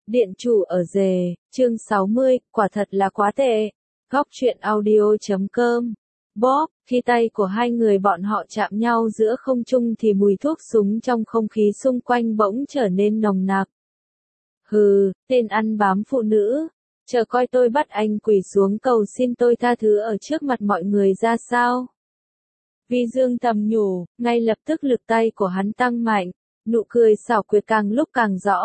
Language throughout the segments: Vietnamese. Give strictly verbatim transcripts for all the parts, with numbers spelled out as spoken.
Điện chủ ở rể, chương sáu mươi, quả thật là quá tệ. Góc truyện audio chấm com. Bob, khi tay của hai người bọn họ chạm nhau giữa không trung thì mùi thuốc súng trong không khí xung quanh bỗng trở nên nồng nặc. Hừ, tên ăn bám phụ nữ. Chờ coi tôi bắt anh quỳ xuống cầu xin tôi tha thứ ở trước mặt mọi người ra sao. Vi Dương thầm nhủ, ngay lập tức lực tay của hắn tăng mạnh, nụ cười xảo quyệt càng lúc càng rõ.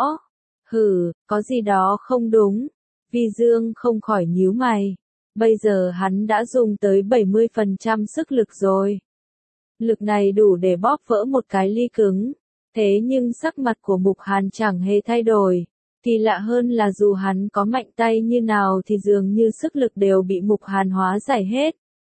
Hừ, có gì đó không đúng. Vi Dương không khỏi nhíu mày. Bây giờ hắn đã dùng tới bảy mươi phần trăm sức lực rồi. Lực này đủ để bóp vỡ một cái ly cứng. Thế nhưng sắc mặt của Mục Hàn chẳng hề thay đổi. Kỳ lạ hơn là dù hắn có mạnh tay như nào thì dường như sức lực đều bị Mục Hàn hóa giải hết.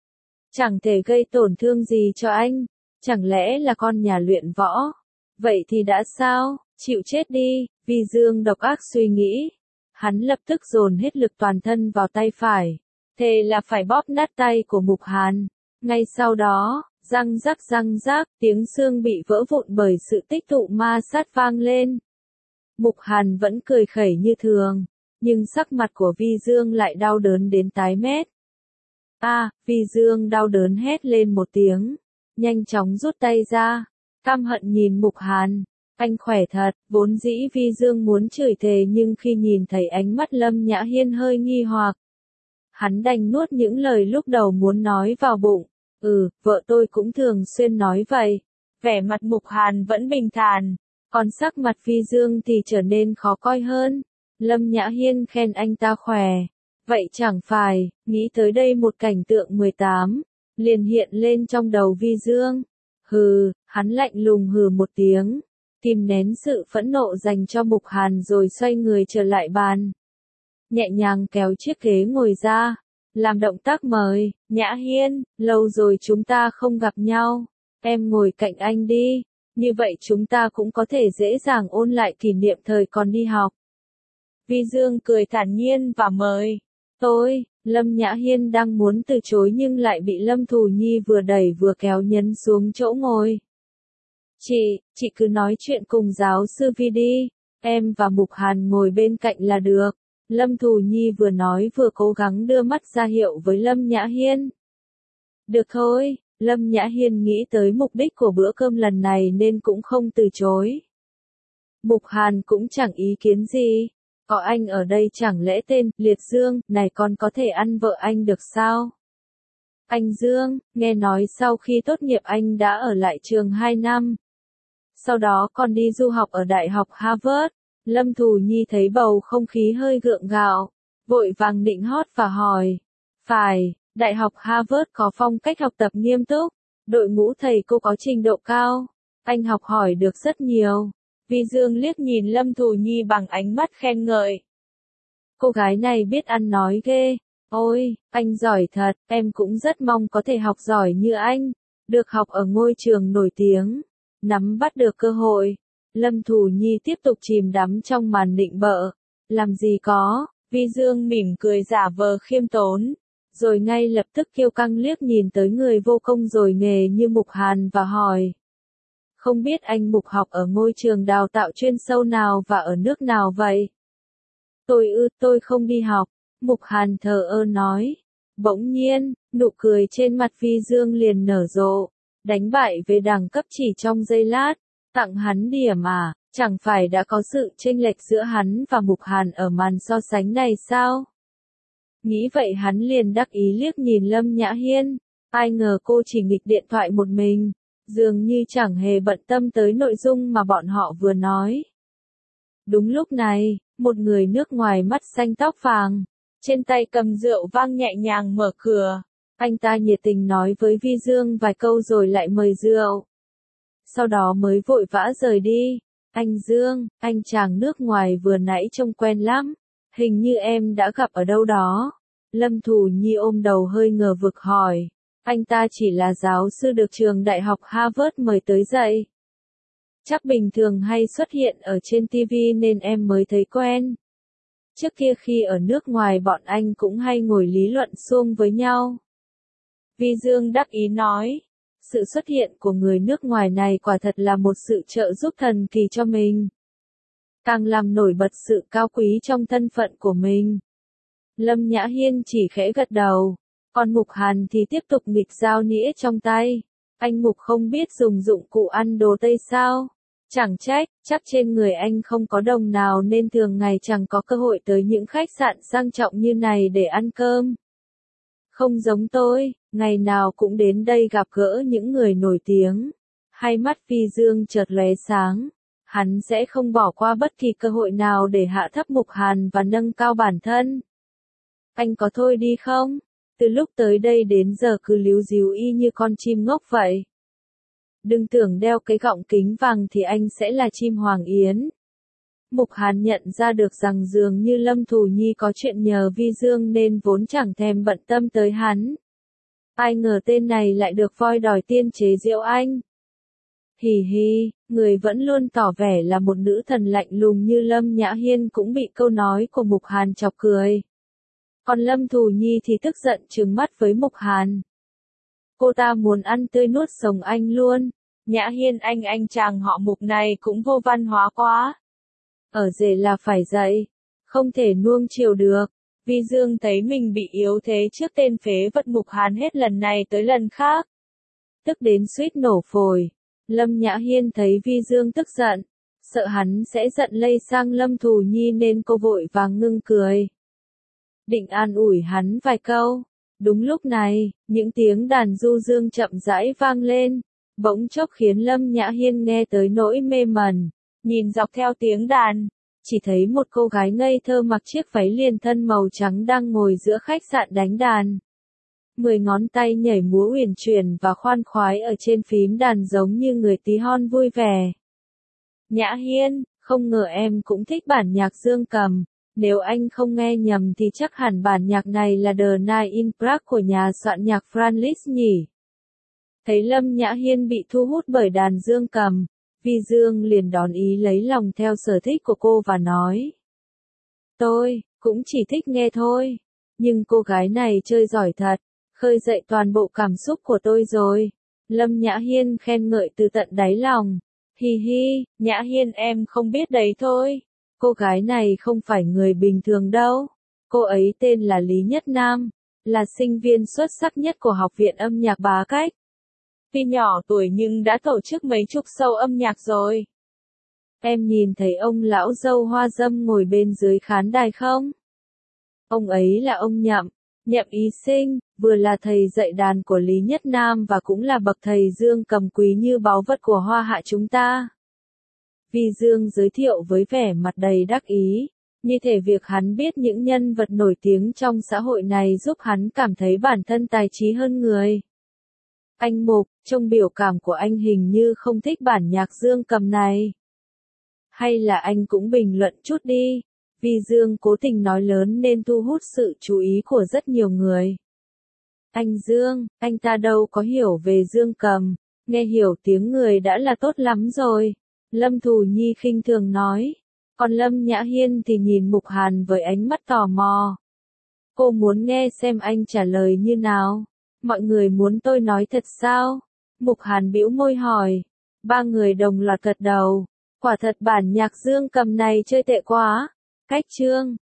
Chẳng thể gây tổn thương gì cho anh. Chẳng lẽ là con nhà luyện võ? Vậy thì đã sao? Chịu chết đi, Vi Dương độc ác suy nghĩ. Hắn lập tức dồn hết lực toàn thân vào tay phải. Thề là phải bóp nát tay của Mục Hàn. Ngay sau đó, răng rắc răng rắc, tiếng xương bị vỡ vụn bởi sự tích tụ ma sát vang lên. Mục Hàn vẫn cười khẩy như thường, nhưng sắc mặt của Vi Dương lại đau đớn đến tái mét. A, à, Vi Dương đau đớn hét lên một tiếng, nhanh chóng rút tay ra, căm hận nhìn Mục Hàn. Anh khỏe thật, vốn dĩ Vi Dương muốn chửi thề nhưng khi nhìn thấy ánh mắt Lâm Nhã Hiên hơi nghi hoặc. Hắn đành nuốt những lời lúc đầu muốn nói vào bụng. Ừ, vợ tôi cũng thường xuyên nói vậy. Vẻ mặt Mục Hàn vẫn bình thản, còn sắc mặt Vi Dương thì trở nên khó coi hơn. Lâm Nhã Hiên khen anh ta khỏe. Vậy chẳng phải, nghĩ tới đây một cảnh tượng mười tám, liền hiện lên trong đầu Vi Dương. Hừ, hắn lạnh lùng hừ một tiếng. Kìm nén sự phẫn nộ dành cho Mục Hàn rồi xoay người trở lại bàn. Nhẹ nhàng kéo chiếc ghế ngồi ra, làm động tác mời, Nhã Hiên, lâu rồi chúng ta không gặp nhau, em ngồi cạnh anh đi, như vậy chúng ta cũng có thể dễ dàng ôn lại kỷ niệm thời còn đi học. Vi Dương cười thản nhiên và mời, tôi, Lâm Nhã Hiên đang muốn từ chối nhưng lại bị Lâm Thù Nhi vừa đẩy vừa kéo nhấn xuống chỗ ngồi. Chị, chị cứ nói chuyện cùng giáo sư Vi đi, em và Mục Hàn ngồi bên cạnh là được. Lâm Thù Nhi vừa nói vừa cố gắng đưa mắt ra hiệu với Lâm Nhã Hiên. Được thôi, Lâm Nhã Hiên nghĩ tới mục đích của bữa cơm lần này nên cũng không từ chối. Mục Hàn cũng chẳng ý kiến gì. Có anh ở đây chẳng lẽ tên Liệt Dương này còn có thể ăn vợ anh được sao? Anh Dương, nghe nói sau khi tốt nghiệp anh đã ở lại trường hai năm. Sau đó còn đi du học ở Đại học Harvard. Lâm Thù Nhi thấy bầu không khí hơi gượng gạo, vội vàng nịnh hót và hỏi. Phải, Đại học Harvard có phong cách học tập nghiêm túc, đội ngũ thầy cô có trình độ cao, anh học hỏi được rất nhiều. Vi Dương liếc nhìn Lâm Thù Nhi bằng ánh mắt khen ngợi. Cô gái này biết ăn nói ghê. Ôi, anh giỏi thật, em cũng rất mong có thể học giỏi như anh, được học ở ngôi trường nổi tiếng, nắm bắt được cơ hội. Lâm Thù Nhi tiếp tục chìm đắm trong màn nịnh bợ. Làm gì có, Vi Dương mỉm cười giả vờ khiêm tốn, rồi ngay lập tức kiêu căng liếc nhìn tới người vô công rồi nghề như Mục Hàn và hỏi. Không biết anh Mục học ở ngôi trường đào tạo chuyên sâu nào và ở nước nào vậy? Tôi ư, tôi không đi học, Mục Hàn thờ ơ nói. Bỗng nhiên, nụ cười trên mặt Vi Dương liền nở rộ, đánh bại về đẳng cấp chỉ trong giây lát. Tặng hắn điểm à, chẳng phải đã có sự chênh lệch giữa hắn và Mục Hàn ở màn so sánh này sao? Nghĩ vậy hắn liền đắc ý liếc nhìn Lâm Nhã Hiên, ai ngờ cô chỉ nghịch điện thoại một mình, dường như chẳng hề bận tâm tới nội dung mà bọn họ vừa nói. Đúng lúc này, một người nước ngoài mắt xanh tóc vàng, trên tay cầm rượu vang nhẹ nhàng mở cửa, anh ta nhiệt tình nói với Vi Dương vài câu rồi lại mời rượu. Sau đó mới vội vã rời đi. Anh Dương, anh chàng nước ngoài vừa nãy trông quen lắm. Hình như em đã gặp ở đâu đó. Lâm Thù Nhi ôm đầu hơi ngờ vực hỏi. Anh ta chỉ là giáo sư được trường Đại học Harvard mời tới dạy. Chắc bình thường hay xuất hiện ở trên ti vi nên em mới thấy quen. Trước kia khi ở nước ngoài bọn anh cũng hay ngồi lý luận suông với nhau. Vi Dương đắc ý nói. Sự xuất hiện của người nước ngoài này quả thật là một sự trợ giúp thần kỳ cho mình. càng làm nổi bật sự cao quý trong thân phận của mình. Lâm Nhã Hiên chỉ khẽ gật đầu, còn Mục Hàn thì tiếp tục nghịch dao nĩa trong tay. Anh Mục không biết dùng dụng cụ ăn đồ Tây sao? Chẳng trách, chắc trên người anh không có đồng nào nên thường ngày chẳng có cơ hội tới những khách sạn sang trọng như này để ăn cơm. Không giống tôi, ngày nào cũng đến đây gặp gỡ những người nổi tiếng. Hai mắt Phi Dương chợt lóe sáng, hắn sẽ không bỏ qua bất kỳ cơ hội nào để hạ thấp Mục Hàn và nâng cao bản thân. Anh có thôi đi không? Từ lúc tới đây đến giờ cứ líu díu y như con chim ngốc vậy. Đừng tưởng đeo cái gọng kính vàng thì anh sẽ là chim hoàng yến. Mục Hàn nhận ra được rằng dường như Lâm Thù Nhi có chuyện nhờ Vi Dương nên vốn chẳng thèm bận tâm tới hắn. Ai ngờ tên này lại được voi đòi tiên chế giễu anh. Hì hì, người vẫn luôn tỏ vẻ là một nữ thần lạnh lùng như Lâm Nhã Hiên cũng bị câu nói của Mục Hàn chọc cười. Còn Lâm Thù Nhi thì tức giận trừng mắt với Mục Hàn. Cô ta muốn ăn tươi nuốt sống anh luôn. Nhã Hiên anh anh chàng họ Mục này cũng vô văn hóa quá. Ở rể là phải dạy, không thể nuông chiều được. Vi Dương thấy mình bị yếu thế trước tên phế vật Mục Hàn hết lần này tới lần khác. Tức đến suýt nổ phổi. Lâm Nhã Hiên thấy Vi Dương tức giận, sợ hắn sẽ giận lây sang Lâm Thù Nhi nên cô vội vàng ngưng cười. Định an ủi hắn vài câu. Đúng lúc này, những tiếng đàn du dương chậm rãi vang lên, bỗng chốc khiến Lâm Nhã Hiên nghe tới nỗi mê mẩn. Nhìn dọc theo tiếng đàn, chỉ thấy một cô gái ngây thơ mặc chiếc váy liền thân màu trắng đang ngồi giữa khách sạn đánh đàn. Mười ngón tay nhảy múa uyển chuyển và khoan khoái ở trên phím đàn giống như người tí hon vui vẻ. Nhã Hiên, không ngờ em cũng thích bản nhạc dương cầm. Nếu anh không nghe nhầm thì chắc hẳn bản nhạc này là The Night in Prague của nhà soạn nhạc Franz Liszt nhỉ. Thấy Lâm Nhã Hiên bị thu hút bởi đàn dương cầm, Vi Dương liền đón ý lấy lòng theo sở thích của cô và nói. Tôi, cũng chỉ thích nghe thôi. Nhưng cô gái này chơi giỏi thật, khơi dậy toàn bộ cảm xúc của tôi rồi. Lâm Nhã Hiên khen ngợi từ tận đáy lòng. Hi hi, Nhã Hiên em không biết đấy thôi. Cô gái này không phải người bình thường đâu. Cô ấy tên là Lý Nhất Nam, là sinh viên xuất sắc nhất của Học viện âm nhạc Bá Cách. Tuy nhỏ tuổi nhưng đã tổ chức mấy chục show âm nhạc rồi. Em nhìn thấy ông lão râu hoa râm ngồi bên dưới khán đài không? Ông ấy là ông Nhậm, Nhậm Ý Sinh, vừa là thầy dạy đàn của Lý Nhất Nam và cũng là bậc thầy dương cầm quý như báu vật của Hoa Hạ chúng ta. Vi Dương giới thiệu với vẻ mặt đầy đắc ý, như thể việc hắn biết những nhân vật nổi tiếng trong xã hội này giúp hắn cảm thấy bản thân tài trí hơn người. Anh Mục, trong biểu cảm của anh hình như không thích bản nhạc dương cầm này. Hay là anh cũng bình luận chút đi. Vi Dương cố tình nói lớn nên thu hút sự chú ý của rất nhiều người. Anh Dương, anh ta đâu có hiểu về dương cầm, nghe hiểu tiếng người đã là tốt lắm rồi. Lâm Thù Nhi khinh thường nói. Còn Lâm Nhã Hiên thì nhìn Mục Hàn với ánh mắt tò mò. Cô muốn nghe xem anh trả lời như nào. Mọi người muốn tôi nói thật sao? Mục Hàn bĩu môi hỏi. Ba người đồng loạt gật đầu. Quả thật bản nhạc dương cầm này chơi tệ quá. Cách chương